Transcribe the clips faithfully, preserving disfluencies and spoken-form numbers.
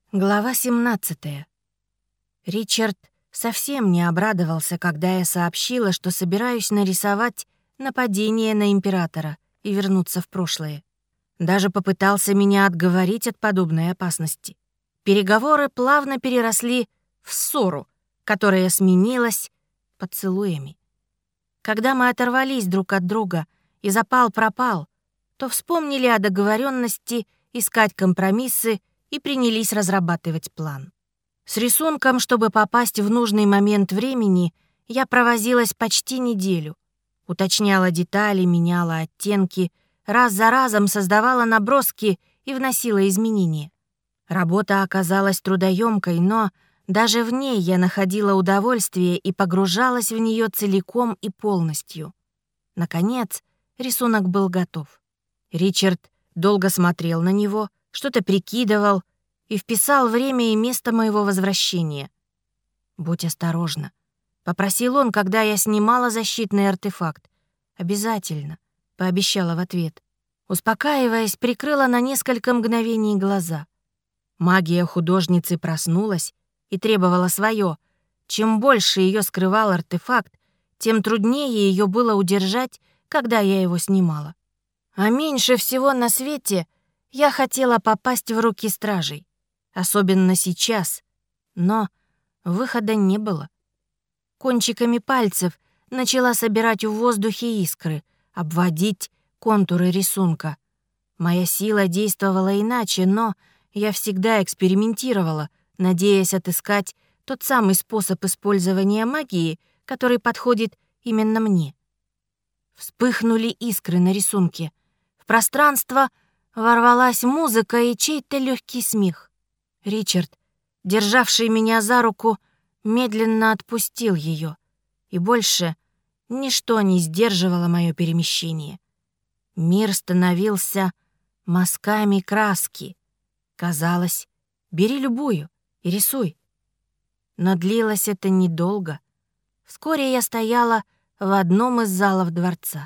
Глава семнадцатая. Ричард совсем не обрадовался, когда я сообщила, что собираюсь нарисовать нападение на императора и вернуться в прошлое. Даже попытался меня отговорить от подобной опасности. Переговоры плавно переросли в ссору, которая сменилась поцелуями. Когда мы оторвались друг от друга и запал пропал, то вспомнили о договоренности искать компромиссы и принялись разрабатывать план. С рисунком, чтобы попасть в нужный момент времени, я провозилась почти неделю. Уточняла детали, меняла оттенки, раз за разом создавала наброски и вносила изменения. Работа оказалась трудоемкой, но даже в ней я находила удовольствие и погружалась в нее целиком и полностью. Наконец, рисунок был готов. Ричард долго смотрел на него, что-то прикидывал и вписал время и место моего возвращения. «Будь осторожна», — попросил он, когда я снимала защитный артефакт. «Обязательно», — пообещала в ответ. Успокаиваясь, прикрыла на несколько мгновений глаза. Магия художницы проснулась и требовала свое. Чем больше ее скрывал артефакт, тем труднее ее было удержать, когда я его снимала. А меньше всего на свете я хотела попасть в руки стражей. Особенно сейчас. Но выхода не было. Кончиками пальцев начала собирать в воздухе искры, обводить контуры рисунка. Моя сила действовала иначе, но я всегда экспериментировала, надеясь отыскать тот самый способ использования магии, который подходит именно мне. Вспыхнули искры на рисунке. В пространство ворвалась музыка и чей-то легкий смех. Ричард, державший меня за руку, медленно отпустил ее, и больше ничто не сдерживало мое перемещение. Мир становился мазками краски. Казалось, бери любую и рисуй. Но длилось это недолго. Вскоре я стояла в одном из залов дворца.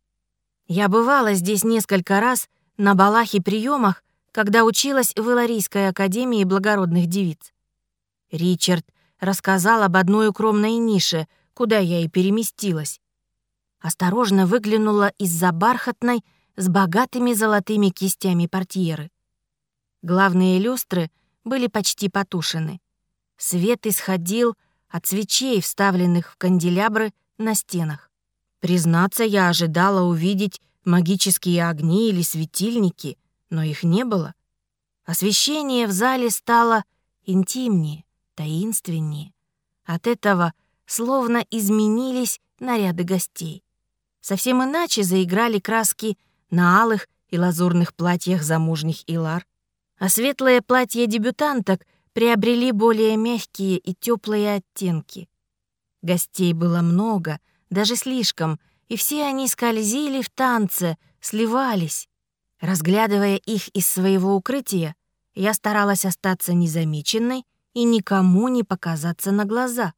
Я бывала здесь несколько раз на балах и приемах, когда училась в Иларийской академии благородных девиц. Ричард рассказал об одной укромной нише, куда я и переместилась. Осторожно выглянула из-за бархатной с богатыми золотыми кистями портьеры. Главные люстры были почти потушены. Свет исходил от свечей, вставленных в канделябры на стенах. Признаться, я ожидала увидеть магические огни или светильники, но их не было. Освещение в зале стало интимнее, таинственнее. От этого словно изменились наряды гостей. Совсем иначе заиграли краски на алых и лазурных платьях замужних Илар, а светлые платья дебютанток приобрели более мягкие и теплые оттенки. Гостей было много, даже слишком, и все они скользили в танце, сливались. Разглядывая их из своего укрытия, я старалась остаться незамеченной и никому не показаться на глаза.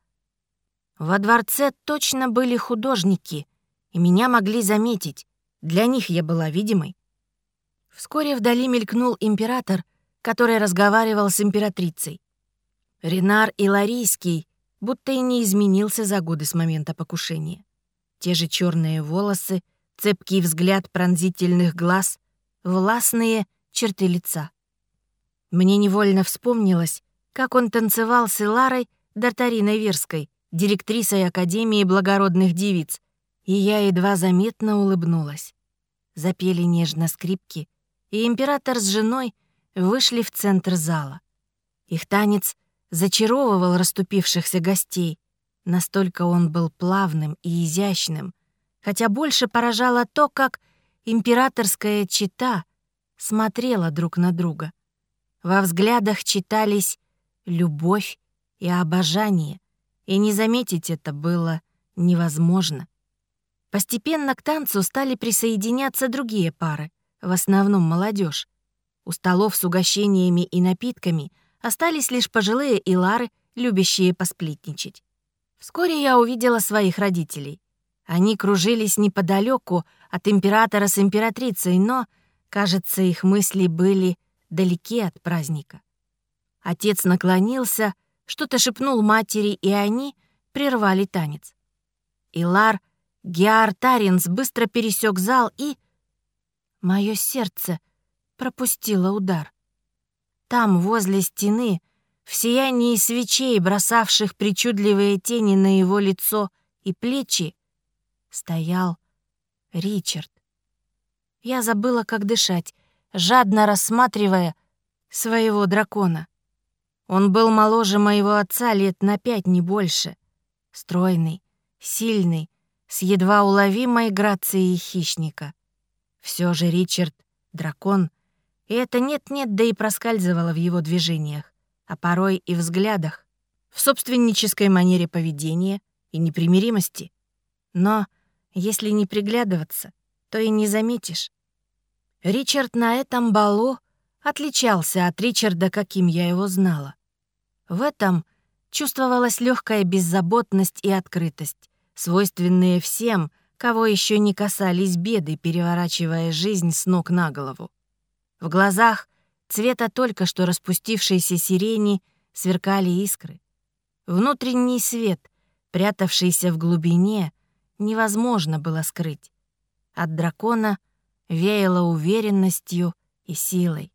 Во дворце точно были художники, и меня могли заметить. Для них я была видимой. Вскоре вдали мелькнул император, который разговаривал с императрицей. Ренар Иларийский будто и не изменился за годы с момента покушения. Те же черные волосы, цепкий взгляд пронзительных глаз, властные черты лица. Мне невольно вспомнилось, как он танцевал с Иларой Дартариной Верской, директрисой Академии благородных девиц, и я едва заметно улыбнулась. Запели нежно скрипки, и император с женой вышли в центр зала. Их танец зачаровывал расступившихся гостей, настолько он был плавным и изящным, хотя больше поражало то, как императорская чета смотрела друг на друга. Во взглядах читались любовь и обожание, и не заметить это было невозможно. Постепенно к танцу стали присоединяться другие пары, в основном молодежь. У столов с угощениями и напитками остались лишь пожилые Илары, любящие посплетничать. Вскоре я увидела своих родителей. Они кружились неподалеку от императора с императрицей, но, кажется, их мысли были далеки от праздника. Отец наклонился, что-то шепнул матери, и они прервали танец. Илар Геартаринс быстро пересек зал, и... Мое сердце пропустило удар. Там, возле стены, в сиянии свечей, бросавших причудливые тени на его лицо и плечи, стоял Ричард. Я забыла, как дышать, жадно рассматривая своего дракона. Он был моложе моего отца лет на пять, не больше. Стройный, сильный, с едва уловимой грацией хищника. Все же Ричард — дракон, и это нет-нет, да и проскальзывало в его движениях, а порой и взглядах, в собственнической манере поведения и непримиримости. Но если не приглядываться, то и не заметишь. Ричард на этом балу отличался от Ричарда, каким я его знала. В этом чувствовалась легкая беззаботность и открытость, свойственные всем, кого еще не касались беды, переворачивая жизнь с ног на голову. В глазах цвета только что распустившейся сирени сверкали искры. Внутренний свет, прятавшийся в глубине, невозможно было скрыть. От дракона веяло уверенностью и силой.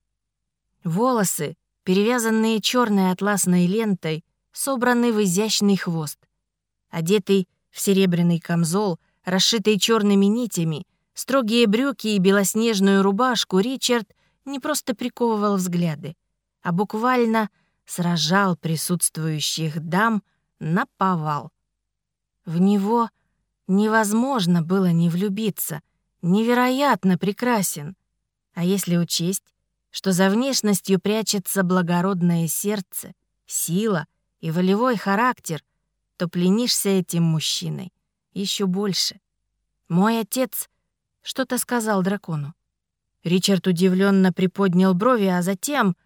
Волосы, перевязанные черной атласной лентой, собраны в изящный хвост. Одетый в серебряный камзол, расшитый черными нитями, строгие брюки и белоснежную рубашку, Ричард не просто приковывал взгляды, а буквально сражал присутствующих дам наповал. В него невозможно было не влюбиться, невероятно прекрасен. А если учесть, что за внешностью прячется благородное сердце, сила и волевой характер, то пленишься этим мужчиной еще больше. Мой отец что-то сказал дракону. Ричард удивленно приподнял брови, а затем...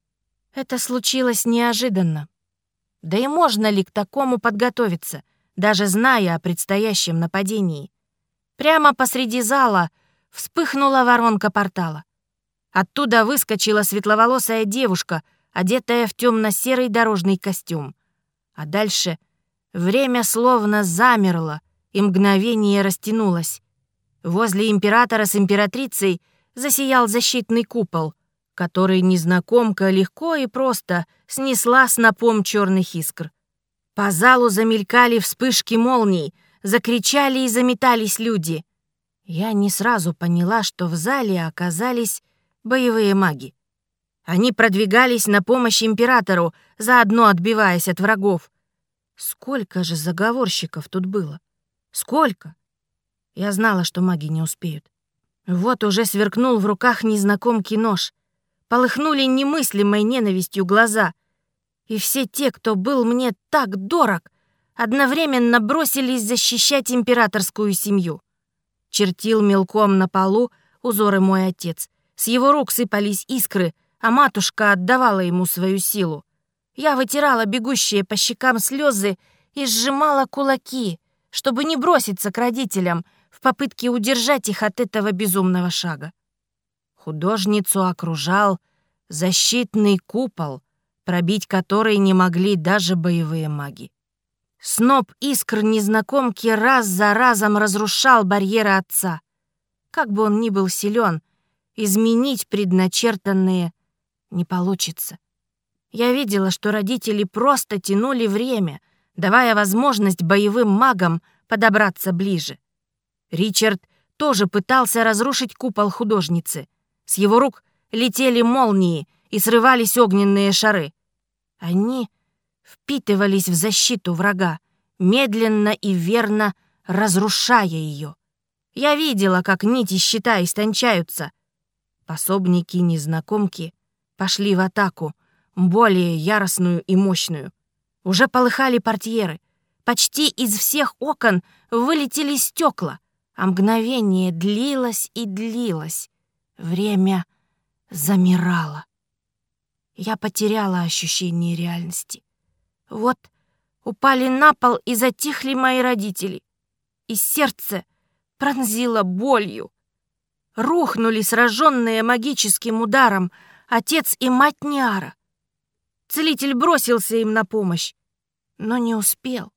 Это случилось неожиданно. Да и можно ли к такому подготовиться, даже зная о предстоящем нападении? Прямо посреди зала вспыхнула воронка портала. Оттуда выскочила светловолосая девушка, одетая в темно-серый дорожный костюм. А дальше время словно замерло, и мгновение растянулось. Возле императора с императрицей засиял защитный купол, который незнакомка легко и просто снесла снопом черных искр. По залу замелькали вспышки молний, закричали и заметались люди. Я не сразу поняла, что в зале оказались боевые маги. Они продвигались на помощь императору, заодно отбиваясь от врагов. Сколько же заговорщиков тут было? Сколько? Я знала, что маги не успеют. Вот уже сверкнул в руках незнакомки нож. Полыхнули немыслимой ненавистью глаза. И все те, кто был мне так дорог, одновременно бросились защищать императорскую семью. Чертил мелком на полу узоры мой отец. С его рук сыпались искры, а матушка отдавала ему свою силу. Я вытирала бегущие по щекам слезы и сжимала кулаки, чтобы не броситься к родителям в попытке удержать их от этого безумного шага. Художницу окружал защитный купол, пробить который не могли даже боевые маги. Сноп искр незнакомки раз за разом разрушал барьеры отца. Как бы он ни был силен, изменить предначертанные не получится. Я видела, что родители просто тянули время, давая возможность боевым магам подобраться ближе. Ричард тоже пытался разрушить купол художницы. С его рук летели молнии и срывались огненные шары. Они впитывались в защиту врага, медленно и верно разрушая ее. Я видела, как нити щита истончаются. Пособники незнакомки пошли в атаку, более яростную и мощную. Уже полыхали портьеры. Почти из всех окон вылетели стекла, а мгновение длилось и длилось. Время замирало. Я потеряла ощущение реальности. Вот упали на пол и затихли мои родители, и сердце пронзило болью. Рухнули, сраженные магическим ударом, отец и мать Ниара. Целитель бросился им на помощь, но не успел.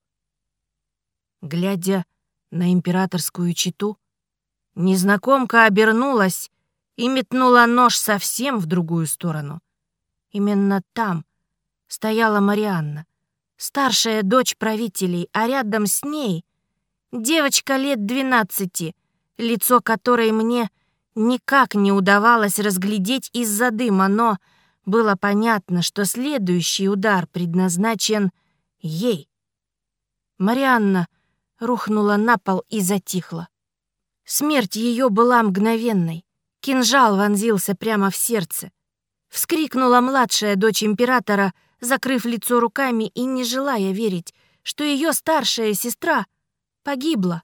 Глядя на императорскую чету, незнакомка обернулась и метнула нож совсем в другую сторону. Именно там стояла Марианна, старшая дочь правителей, а рядом с ней девочка лет двенадцати, лицо которой мне никак не удавалось разглядеть из-за дыма, но было понятно, что следующий удар предназначен ей. Марианна рухнула на пол и затихла. Смерть ее была мгновенной. Кинжал вонзился прямо в сердце. Вскрикнула младшая дочь императора, закрыв лицо руками и не желая верить, что ее старшая сестра погибла.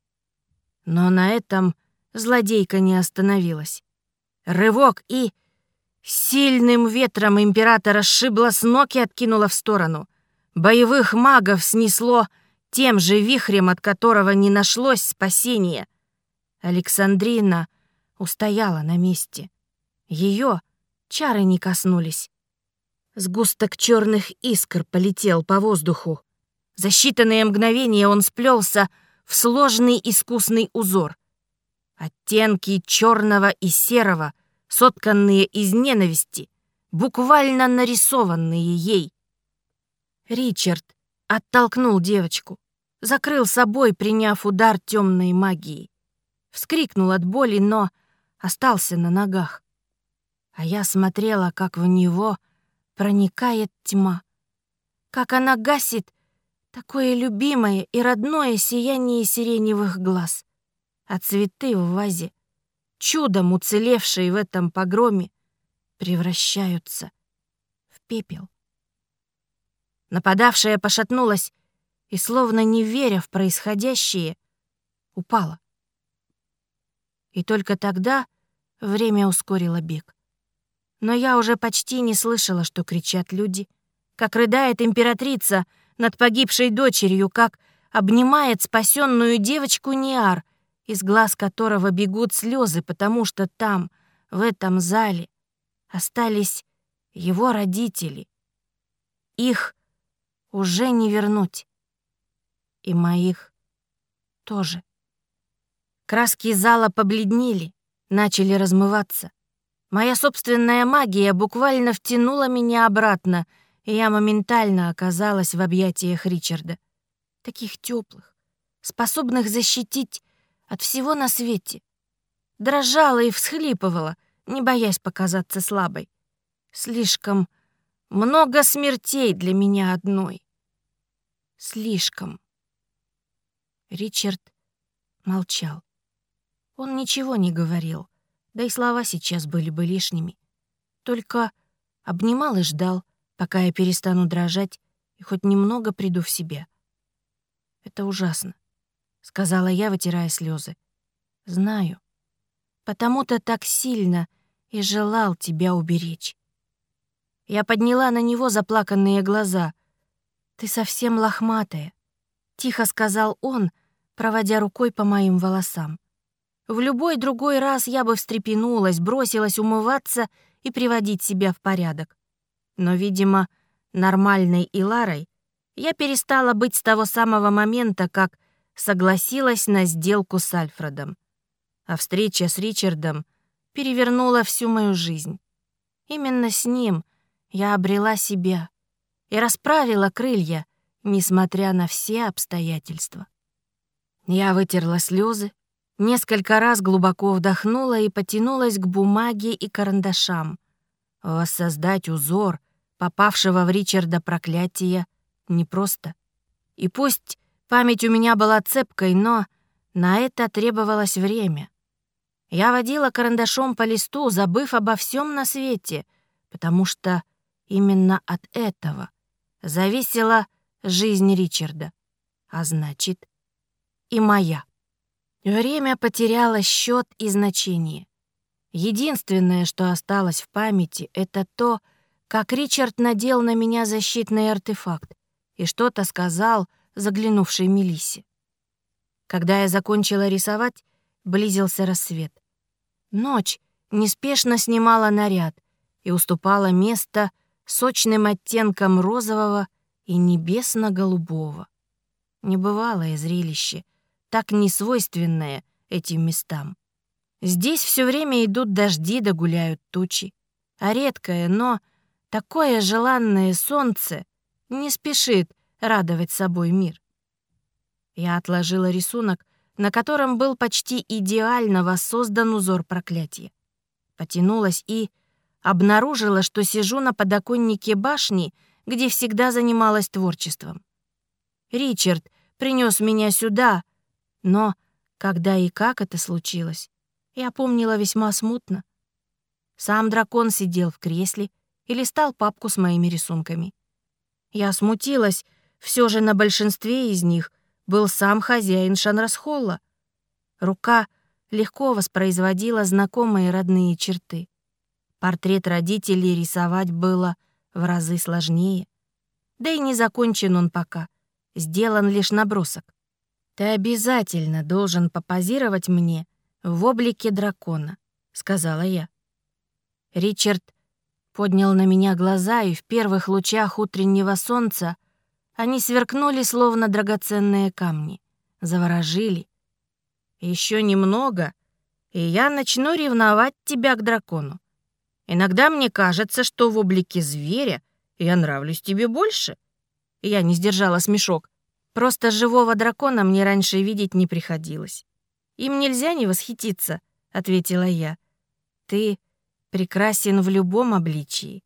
Но на этом злодейка не остановилась. Рывок, и сильным ветром императора сшибла с ног и откинула в сторону. Боевых магов снесло тем же вихрем, от которого не нашлось спасения. Александрина устояла на месте. Ее чары не коснулись. Сгусток черных искр полетел по воздуху. За считанные мгновения он сплелся в сложный искусный узор. Оттенки черного и серого, сотканные из ненависти, буквально нарисованные ей. Ричард оттолкнул девочку, закрыл собой, приняв удар темной магией. Вскрикнул от боли, но остался на ногах. А я смотрела, как в него проникает тьма, как она гасит такое любимое и родное сияние сиреневых глаз, а цветы в вазе, чудом уцелевшие в этом погроме, превращаются в пепел. Нападавшая пошатнулась и, словно не веря в происходящее, упала. И только тогда время ускорило бег. Но я уже почти не слышала, что кричат люди, как рыдает императрица над погибшей дочерью, как обнимает спасенную девочку Ниар, из глаз которого бегут слезы, потому что там, в этом зале, остались его родители. Их уже не вернуть. И моих тоже. Краски зала побледнели, начали размываться. Моя собственная магия буквально втянула меня обратно, и я моментально оказалась в объятиях Ричарда. Таких теплых, способных защитить от всего на свете. Дрожала и всхлипывала, не боясь показаться слабой. Слишком много смертей для меня одной. Слишком. Ричард молчал. Он ничего не говорил, да и слова сейчас были бы лишними. Только обнимал и ждал, пока я перестану дрожать и хоть немного приду в себя. «Это ужасно», — сказала я, вытирая слезы. «Знаю. Потому-то так сильно и желал тебя уберечь». Я подняла на него заплаканные глаза. «Ты совсем лохматая», — тихо сказал он, проводя рукой по моим волосам. В любой другой раз я бы встрепенулась, бросилась умываться и приводить себя в порядок. Но, видимо, нормальной Иларой я перестала быть с того самого момента, как согласилась на сделку с Альфредом. А встреча с Ричардом перевернула всю мою жизнь. Именно с ним я обрела себя и расправила крылья, несмотря на все обстоятельства. Я вытерла слезы, несколько раз глубоко вдохнула и потянулась к бумаге и карандашам. Воссоздать узор попавшего в Ричарда проклятия непросто. И пусть память у меня была цепкой, но на это требовалось время. Я водила карандашом по листу, забыв обо всем на свете, потому что именно от этого зависела жизнь Ричарда, а значит, и моя. Время потеряло счет и значение. Единственное, что осталось в памяти, это то, как Ричард надел на меня защитный артефакт и что-то сказал заглянувшей Мелиссе. Когда я закончила рисовать, близился рассвет. Ночь неспешно снимала наряд и уступала место сочным оттенком розового и небесно-голубого. Небывалое зрелище, так несвойственное этим местам. Здесь все время идут дожди да гуляют тучи, а редкое, но такое желанное солнце не спешит радовать собой мир. Я отложила рисунок, на котором был почти идеально воссоздан узор проклятия. Потянулась и обнаружила, что сижу на подоконнике башни, где всегда занималась творчеством. Ричард принес меня сюда, но когда и как это случилось, я помнила весьма смутно. Сам дракон сидел в кресле и листал папку с моими рисунками. Я смутилась, все же на большинстве из них был сам хозяин Шанрасхолла. Рука легко воспроизводила знакомые родные черты. Портрет родителей рисовать было в разы сложнее. Да и не закончен он пока, сделан лишь набросок. «Ты обязательно должен попозировать мне в облике дракона», — сказала я. Ричард поднял на меня глаза, и в первых лучах утреннего солнца они сверкнули, словно драгоценные камни, заворожили. «Еще немного, и я начну ревновать тебя к дракону. Иногда мне кажется, что в облике зверя я нравлюсь тебе больше». Я не сдержала смешок. Просто живого дракона мне раньше видеть не приходилось. «Им нельзя не восхититься», — ответила я. «Ты прекрасен в любом обличии».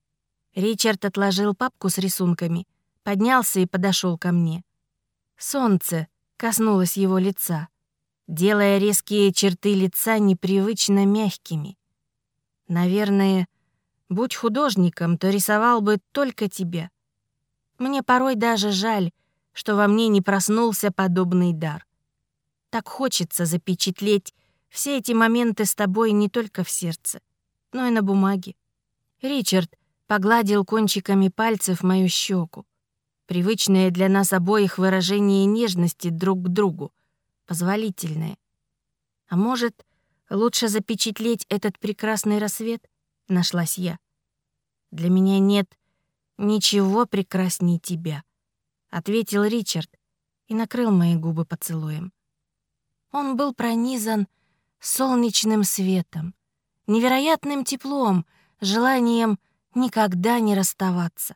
Ричард отложил папку с рисунками, поднялся и подошел ко мне. Солнце коснулось его лица, делая резкие черты лица непривычно мягкими. «Наверное, будь художником, то рисовал бы только тебя. Мне порой даже жаль, что во мне не проснулся подобный дар. Так хочется запечатлеть все эти моменты с тобой не только в сердце, но и на бумаге». Ричард погладил кончиками пальцев мою щеку. Привычное для нас обоих выражение нежности друг к другу, позволительное. «А может, лучше запечатлеть этот прекрасный рассвет?» — нашлась я. «Для меня нет ничего прекрасней тебя», — ответил Ричард и накрыл мои губы поцелуем. Он был пронизан солнечным светом, невероятным теплом, желанием никогда не расставаться.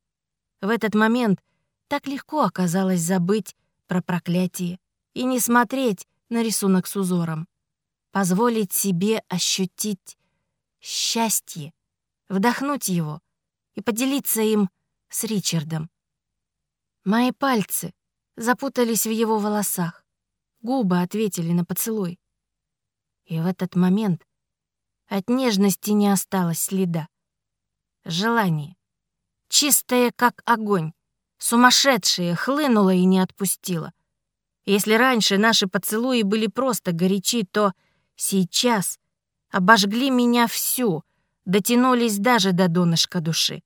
В этот момент так легко оказалось забыть про проклятие и не смотреть на рисунок с узором, позволить себе ощутить счастье, вдохнуть его и поделиться им с Ричардом. Мои пальцы запутались в его волосах, губы ответили на поцелуй. И в этот момент от нежности не осталось следа. Желание, чистое как огонь, сумасшедшее, хлынуло и не отпустило. Если раньше наши поцелуи были просто горячи, то сейчас обожгли меня всю, дотянулись даже до донышка души.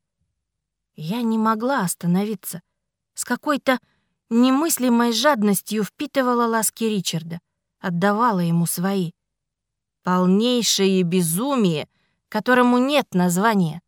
Я не могла остановиться. С какой-то немыслимой жадностью впитывала ласки Ричарда, отдавала ему свои. Полнейшее безумие, которому нет названия.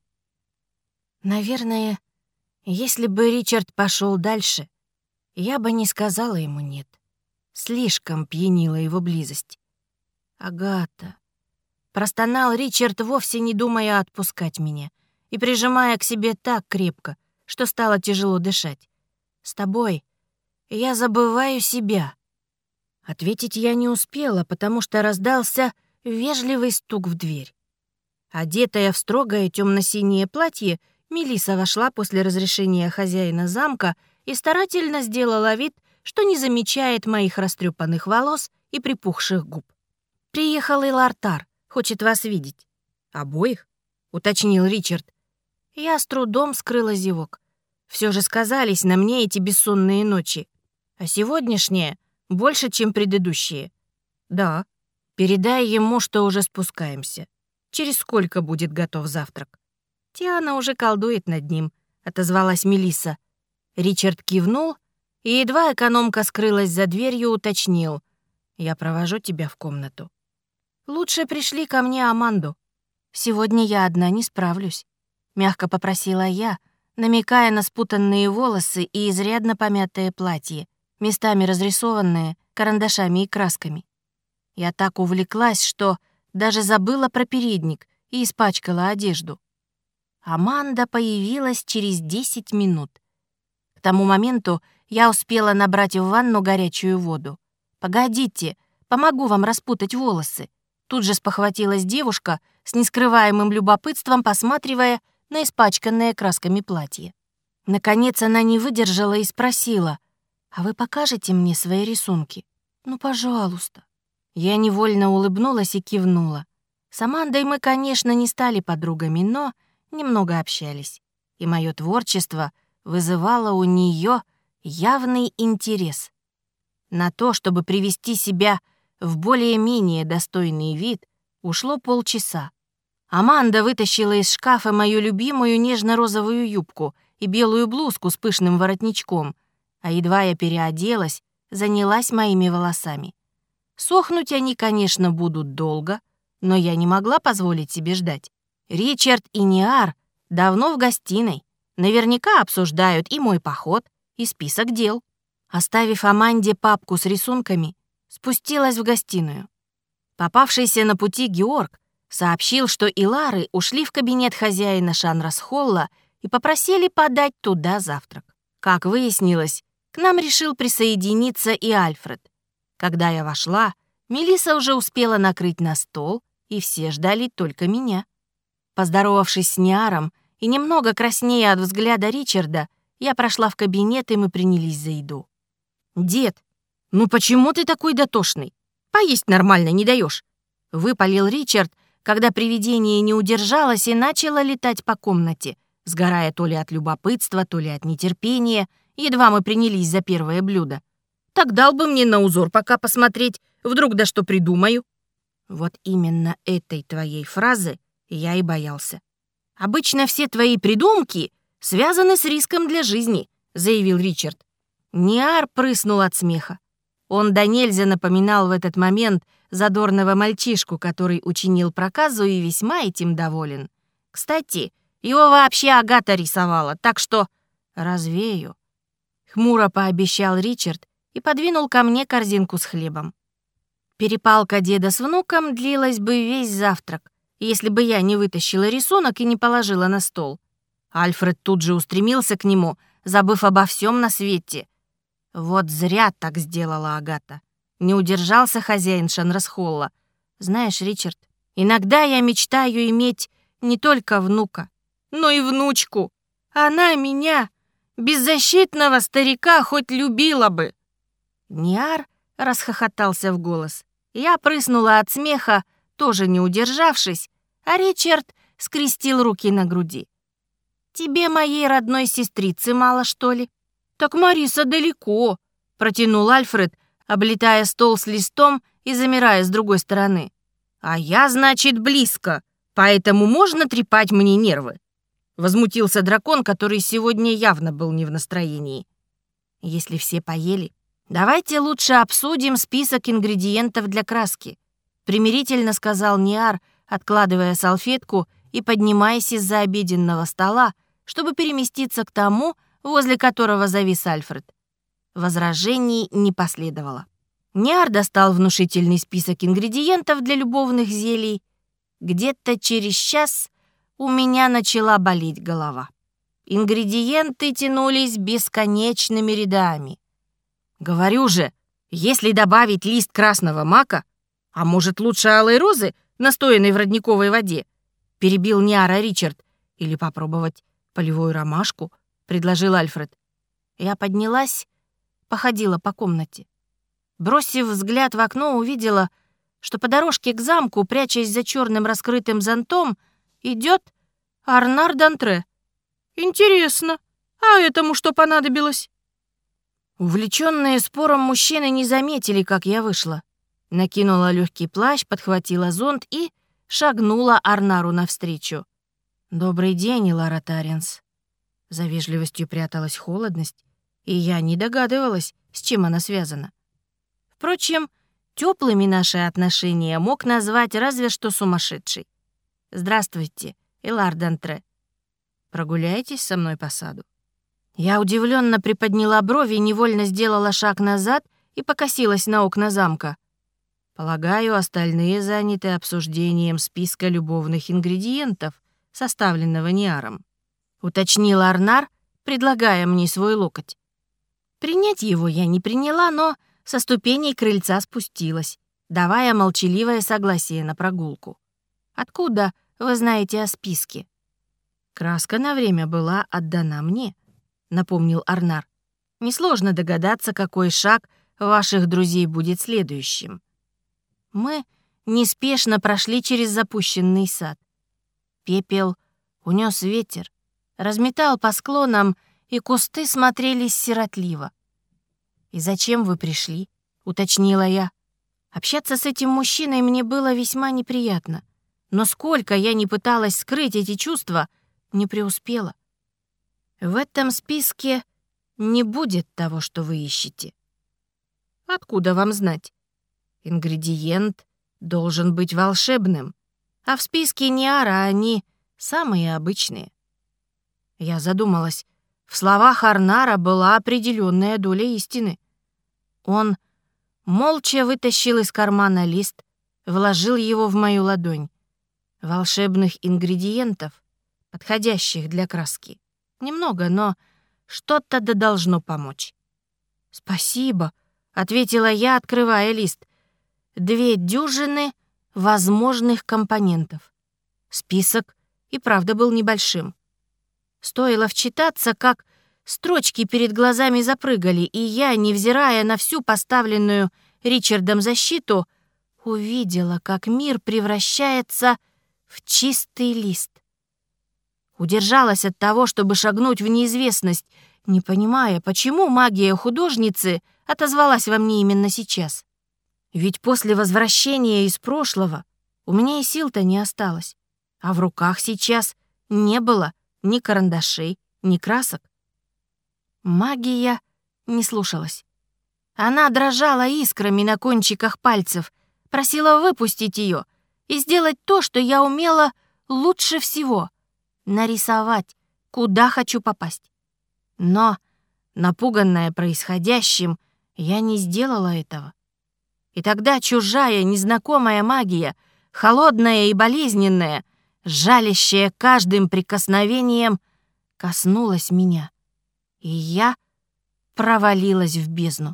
Наверное, если бы Ричард пошел дальше, я бы не сказала ему «нет». Слишком пьянила его близость. «Агата», — простонал Ричард, вовсе не думая отпускать меня, и прижимая к себе так крепко, что стало тяжело дышать. «С тобой я забываю себя». Ответить я не успела, потому что раздался вежливый стук в дверь. Одетая в строгое темно-синее платье, Мелисса вошла после разрешения хозяина замка и старательно сделала вид, что не замечает моих растрепанных волос и припухших губ. «Приехал Илартар, хочет вас видеть». «Обоих?» — уточнил Ричард. Я с трудом скрыла зевок. Все же сказались на мне эти бессонные ночи. А сегодняшние больше, чем предыдущие. «Да. Передай ему, что уже спускаемся. Через сколько будет готов завтрак?» «Тиана уже колдует над ним», — отозвалась Мелисса. Ричард кивнул, и едва экономка скрылась за дверью, уточнил: «Я провожу тебя в комнату». «Лучше пришли ко мне Аманду. Сегодня я одна не справлюсь». мягко попросила я, намекая на спутанные волосы и изрядно помятое платье, местами разрисованное карандашами и красками. Я так увлеклась, что даже забыла про передник и испачкала одежду. Аманда появилась через десять минут. К тому моменту я успела набрать в ванну горячую воду. «Погодите, помогу вам распутать волосы». Тут же спохватилась девушка, с нескрываемым любопытством посматривая на испачканное красками платье. Наконец она не выдержала и спросила: «А вы покажете мне свои рисунки? Ну, пожалуйста». Я невольно улыбнулась и кивнула. С Амандой мы, конечно, не стали подругами, но немного общались. И мое творчество вызывало у нее явный интерес. На то, чтобы привести себя в более-менее достойный вид, ушло полчаса. Аманда вытащила из шкафа мою любимую нежно-розовую юбку и белую блузку с пышным воротничком, а едва я переоделась, занялась моими волосами. Сохнуть они, конечно, будут долго, но я не могла позволить себе ждать. Ричард и Ниар давно в гостиной, наверняка обсуждают и мой поход, и список дел. Оставив Аманде папку с рисунками, спустилась в гостиную. Попавшийся на пути Георг сообщил, что Илары ушли в кабинет хозяина Шанрас-Холла и попросили подать туда завтрак. Как выяснилось, к нам решил присоединиться и Альфред. Когда я вошла, Мелисса уже успела накрыть на стол, и все ждали только меня. Поздоровавшись с Ниаром и немного краснея от взгляда Ричарда, я прошла в кабинет, и мы принялись за еду. «Дед, ну почему ты такой дотошный? Поесть нормально не даешь?» — выпалил Ричард, когда привидение не удержалось и начало летать по комнате, сгорая то ли от любопытства, то ли от нетерпения, едва мы принялись за первое блюдо. «Так дал бы мне на узор пока посмотреть, вдруг да что придумаю». Вот именно этой твоей фразы я и боялся. «Обычно все твои придумки связаны с риском для жизни», — заявил Ричард. Ниар прыснул от смеха. Он до нельзя напоминал в этот момент задорного мальчишку, который учинил проказу и весьма этим доволен. Кстати, его вообще Агата рисовала, так что развею. Хмуро пообещал Ричард и подвинул ко мне корзинку с хлебом. Перепалка деда с внуком длилась бы весь завтрак, если бы я не вытащила рисунок и не положила на стол. Альфред тут же устремился к нему, забыв обо всем на свете. Вот зря так сделала Агата. Не удержался хозяин Шанрас-Холла. Знаешь, Ричард, иногда я мечтаю иметь не только внука, но и внучку. Она меня, беззащитного старика, хоть любила бы. Ниар расхохотался в голос. Я прыснула от смеха, тоже не удержавшись, а Ричард скрестил руки на груди. «Тебе моей родной сестрицы мало, что ли?» «Так Мариса далеко», — протянул Альфред, облетая стол с листом и замирая с другой стороны. «А я, значит, близко, поэтому можно трепать мне нервы?» Возмутился дракон, который сегодня явно был не в настроении. «Если все поели, давайте лучше обсудим список ингредиентов для краски», примирительно сказал Ниар, откладывая салфетку и поднимаясь из-за обеденного стола, чтобы переместиться к тому, возле которого завис Альфред. Возражений не последовало. Ниар достал внушительный список ингредиентов для любовных зелий. Где-то через час у меня начала болеть голова. Ингредиенты тянулись бесконечными рядами. Говорю же, если добавить лист красного мака, а может лучше алой розы, настоянной в родниковой воде, перебил Ниара Ричард, или попробовать полевую ромашку, предложил Альфред. Я поднялась, походила по комнате. Бросив взгляд в окно, увидела, что по дорожке к замку, прячась за черным раскрытым зонтом, идет Арнар Д'Антре. Интересно, а этому что понадобилось? Увлеченные спором мужчины не заметили, как я вышла. Накинула легкий плащ, подхватила зонт и шагнула Арнару навстречу. «Добрый день, Илара Таринс». За вежливостью пряталась холодность, и я не догадывалась, с чем она связана. Впрочем, теплыми наши отношения мог назвать разве что сумасшедший. «Здравствуйте, Илар Д'Антре». Прогуляйтесь со мной по саду». Я удивленно приподняла брови, невольно сделала шаг назад и покосилась на окна замка. Полагаю, остальные заняты обсуждением списка любовных ингредиентов, составленного Ниаром, уточнил Арнар, предлагая мне свой локоть. Принять его я не приняла, но со ступеней крыльца спустилась, давая молчаливое согласие на прогулку. «Откуда вы знаете о списке?» «Краска на время была отдана мне», — напомнил Арнар. «Несложно догадаться, какой шаг ваших друзей будет следующим». Мы неспешно прошли через запущенный сад. Пепел унес ветер, разметал по склонам, и кусты смотрелись сиротливо. «И зачем вы пришли?» — уточнила я. Общаться с этим мужчиной мне было весьма неприятно, но сколько я ни пыталась скрыть эти чувства, не преуспела. «В этом списке не будет того, что вы ищете». «Откуда вам знать? Ингредиент должен быть волшебным, а в списке Ниара они самые обычные». Я задумалась. В словах Арнара была определенная доля истины. Он молча вытащил из кармана лист, вложил его в мою ладонь. Волшебных ингредиентов, подходящих для краски, немного, но что-то да должно помочь. «Спасибо», — ответила я, открывая лист. Две дюжины возможных компонентов. Список и правда был небольшим. Стоило вчитаться, как строчки перед глазами запрыгали, и я, невзирая на всю поставленную Ричардом защиту, увидела, как мир превращается в чистый лист. Удержалась от того, чтобы шагнуть в неизвестность, не понимая, почему магия художницы отозвалась во мне именно сейчас. Ведь после возвращения из прошлого у меня и сил-то не осталось, а в руках сейчас не было ни карандашей, ни красок. Магия не слушалась. Она дрожала искрами на кончиках пальцев, просила выпустить ее и сделать то, что я умела лучше всего — нарисовать, куда хочу попасть. Но, напуганная происходящим, я не сделала этого. И тогда чужая, незнакомая магия, холодная и болезненная, жалящая каждым прикосновением, коснулась меня, и я провалилась в бездну.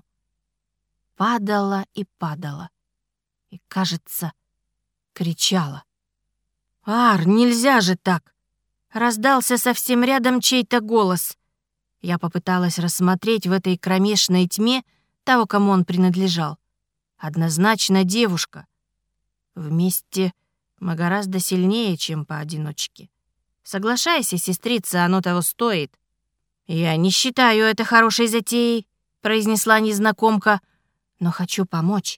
Падала и падала, и, кажется, кричала. «Ар, нельзя же так!» Раздался совсем рядом чей-то голос. Я попыталась рассмотреть в этой кромешной тьме того, кому он принадлежал. Однозначно девушка. Вместе мы гораздо сильнее, чем поодиночке. Соглашайся, сестрица, оно того стоит. «Я не считаю это хорошей затеей», — произнесла незнакомка, «но хочу помочь».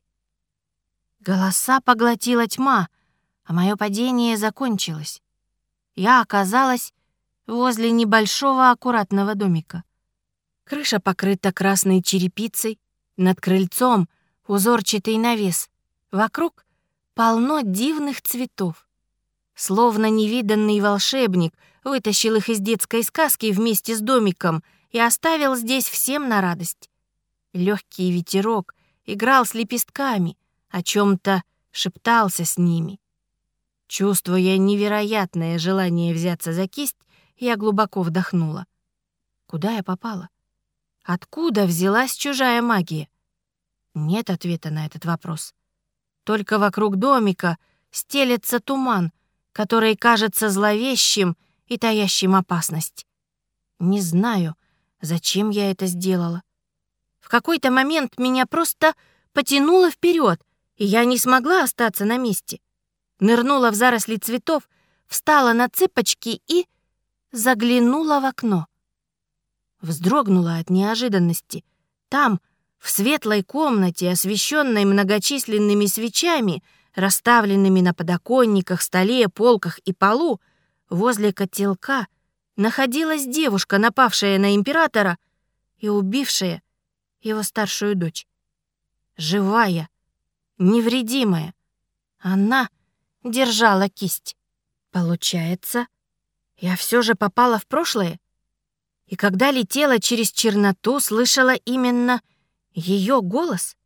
Голоса поглотила тьма, а мое падение закончилось. Я оказалась возле небольшого аккуратного домика. Крыша покрыта красной черепицей, над крыльцом узорчатый навес. Вокруг полно дивных цветов. Словно невиданный волшебник вытащил их из детской сказки вместе с домиком и оставил здесь всем на радость. Легкий ветерок играл с лепестками, о чем-то шептался с ними. Чувствуя невероятное желание взяться за кисть, я глубоко вдохнула. Куда я попала? Откуда взялась чужая магия? Нет ответа на этот вопрос. Только вокруг домика стелется туман, который кажется зловещим и таящим опасность. Не знаю, зачем я это сделала. В какой-то момент меня просто потянуло вперед, и я не смогла остаться на месте. Нырнула в заросли цветов, встала на цыпочки и заглянула в окно. Вздрогнула от неожиданности. Там, в светлой комнате, освещенной многочисленными свечами, расставленными на подоконниках, столе, полках и полу, возле котелка находилась девушка, напавшая на императора и убившая его старшую дочь. Живая, невредимая. Она держала кисть. Получается, Я все же попала в прошлое? И когда летела через черноту, слышала именно ее голос?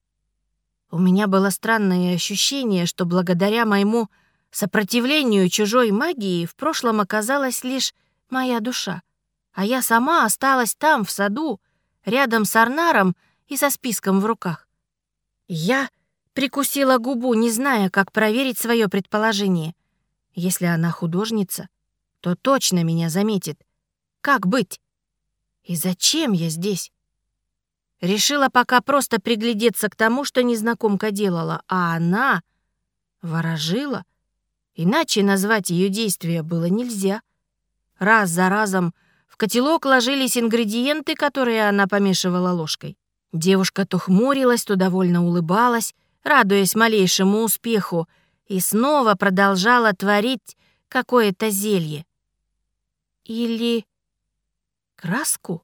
У меня было странное ощущение, что благодаря моему сопротивлению чужой магии в прошлом оказалась лишь моя душа, а я сама осталась там, в саду, рядом с Арнаром и со списком в руках. Я прикусила губу, не зная, как проверить свое предположение. Если она художница, то точно меня заметит. Как быть? И зачем я здесь? Решила пока просто приглядеться к тому, что незнакомка делала, а она ворожила. Иначе назвать ее действия было нельзя. Раз за разом в котелок ложились ингредиенты, которые она помешивала ложкой. Девушка то хмурилась, то довольно улыбалась, радуясь малейшему успеху, и снова продолжала творить какое-то зелье. Или краску?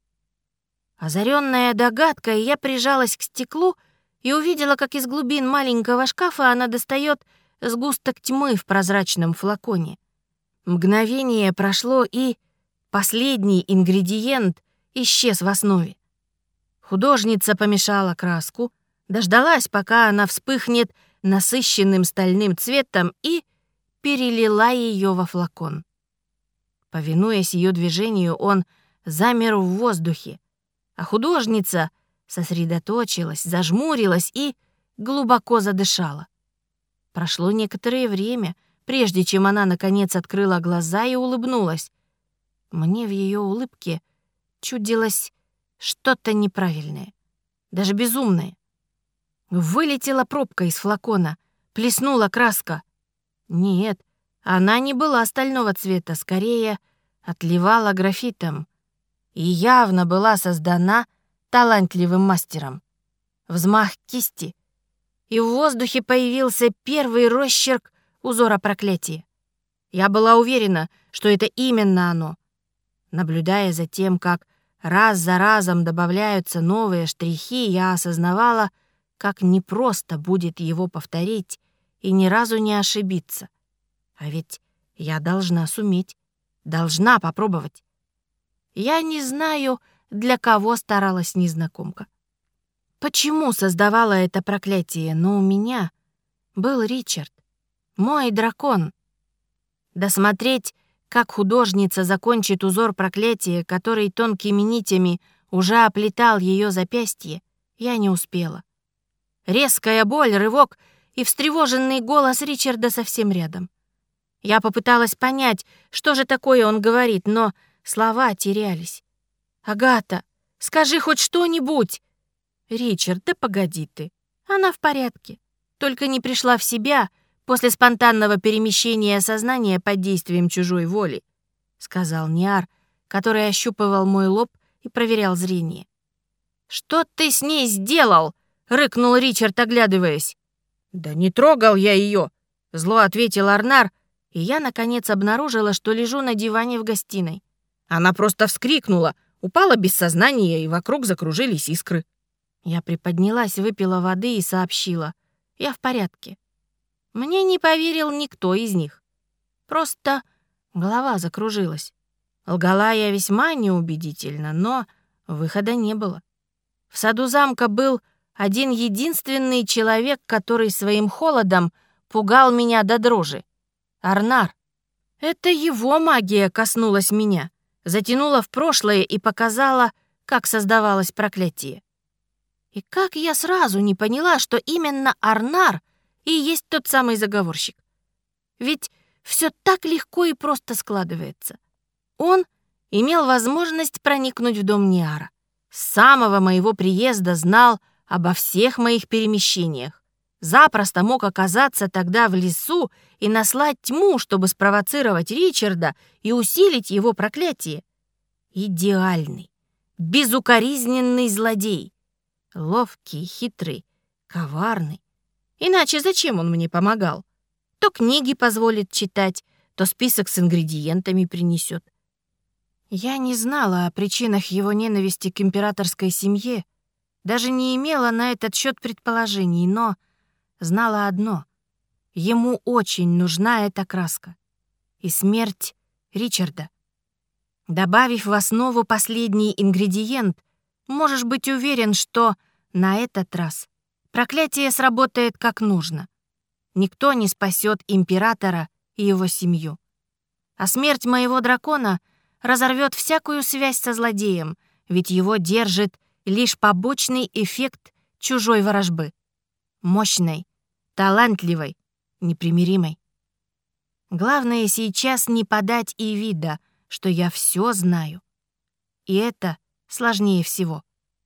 Озаренная догадкой, я прижалась к стеклу и увидела, как из глубин маленького шкафа она достает сгусток тьмы в прозрачном флаконе. Мгновение прошло, и последний ингредиент исчез в основе. Художница помешала краску, дождалась, пока она вспыхнет насыщенным стальным цветом, и перелила ее во флакон. Повинуясь ее движению, он замер в воздухе, а художница сосредоточилась, зажмурилась и глубоко задышала. Прошло некоторое время, прежде чем она, наконец, открыла глаза и улыбнулась. Мне в ее улыбке чудилось что-то неправильное, даже безумное. Вылетела пробка из флакона, плеснула краска. Нет, она не была стального цвета, скорее отливала графитом и явно была создана талантливым мастером. Взмах кисти, и в воздухе появился первый росчерк узора проклятия. Я была уверена, что это именно оно. Наблюдая за тем, как раз за разом добавляются новые штрихи, я осознавала, как непросто будет его повторить и ни разу не ошибиться. А ведь я должна суметь, должна попробовать. Я не знаю, для кого старалась незнакомка. Почему создавала это проклятие, но у меня был Ричард, мой дракон. Досмотреть, как художница закончит узор проклятия, который тонкими нитями уже оплетал ее запястье, я не успела. Резкая боль, рывок и встревоженный голос Ричарда совсем рядом. Я попыталась понять, что же такое он говорит, но слова терялись. «Агата, скажи хоть что-нибудь!» «Ричард, да погоди ты, она в порядке, только не пришла в себя после спонтанного перемещения сознания под действием чужой воли», — сказал Ниар, который ощупывал мой лоб и проверял зрение. «Что ты с ней сделал?» — рыкнул Ричард, оглядываясь. «Да не трогал я ее», — зло ответил Арнар, и я, наконец, обнаружила, что лежу на диване в гостиной. Она просто вскрикнула, упала без сознания, и вокруг закружились искры. Я приподнялась, выпила воды и сообщила: «Я в порядке». Мне не поверил никто из них. Просто голова закружилась. Лгала я весьма неубедительно, но выхода не было. В саду замка был один единственный человек, который своим холодом пугал меня до дрожи. Арнар. Это его магия коснулась меня, затянула в прошлое и показала, как создавалось проклятие. И как я сразу не поняла, что именно Арнар и есть тот самый заговорщик. Ведь все так легко и просто складывается. Он имел возможность проникнуть в дом Ниара. С самого моего приезда знал обо всех моих перемещениях. Запросто мог оказаться тогда в лесу и наслать тьму, чтобы спровоцировать Ричарда и усилить его проклятие. Идеальный, безукоризненный злодей. Ловкий, хитрый, коварный. Иначе зачем он мне помогал? То книги позволит читать, то список с ингредиентами принесет. Я не знала о причинах его ненависти к императорской семье, даже не имела на этот счет предположений, но знала одно — ему очень нужна эта краска. И смерть Ричарда. Добавив в основу последний ингредиент, можешь быть уверен, что на этот раз проклятие сработает как нужно. Никто не спасет императора и его семью. А смерть моего дракона разорвет всякую связь со злодеем, ведь его держит лишь побочный эффект чужой ворожбы. Мощной, талантливой, непримиримой. Главное сейчас не подать и вида, что я все знаю. И это сложнее всего.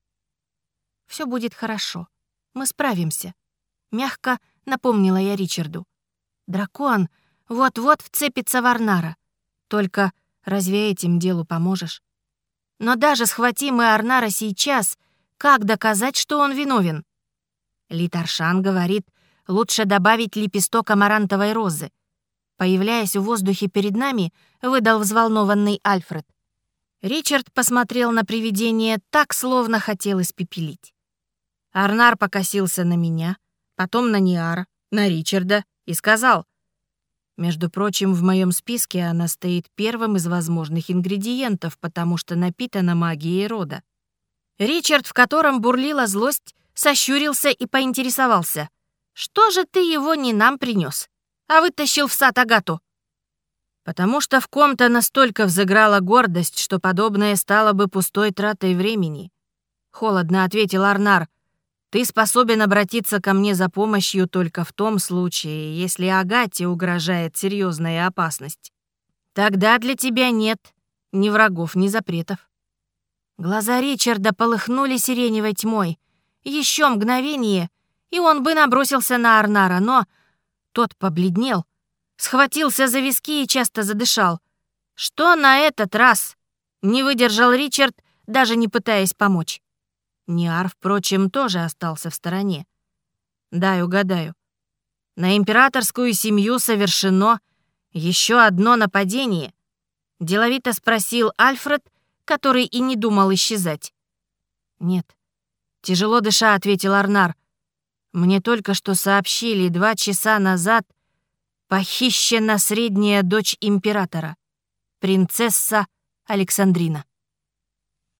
Все будет хорошо. Мы справимся. Мягко напомнила я Ричарду. Дракон вот-вот вцепится в Арнара. Только разве этим делу поможешь? Но даже схвати мы Арнара сейчас, как доказать, что он виновен? Литаршан говорит, лучше добавить лепесток амарантовой розы. Появляясь в воздухе перед нами, выдал взволнованный Альфред. Ричард посмотрел на привидение так, словно хотел испепелить. Арнар покосился на меня, потом на Ниара, на Ричарда и сказал: «Между прочим, в моем списке она стоит первым из возможных ингредиентов, потому что напитана магией рода». Ричард, в котором бурлила злость, сощурился и поинтересовался: «Что же ты его не нам принес, а вытащил в сад Агату?» «Потому что в ком-то настолько взыграла гордость, что подобное стало бы пустой тратой времени», — холодно ответил Арнар. «Ты способен обратиться ко мне за помощью только в том случае, если Агате угрожает серьезная опасность. Тогда для тебя нет ни врагов, ни запретов». Глаза Ричарда полыхнули сиреневой тьмой. Еще мгновение, и он бы набросился на Арнара, но тот побледнел, схватился за виски и часто задышал. «Что на этот раз?» — не выдержал Ричард, даже не пытаясь помочь. Ниар, впрочем, тоже остался в стороне. «Дай угадаю. На императорскую семью совершено еще одно нападение?» — деловито спросил Альфред, который и не думал исчезать. «Нет», — тяжело дыша ответил Арнар. «Мне только что сообщили два часа назад, похищена средняя дочь императора, принцесса Александрина».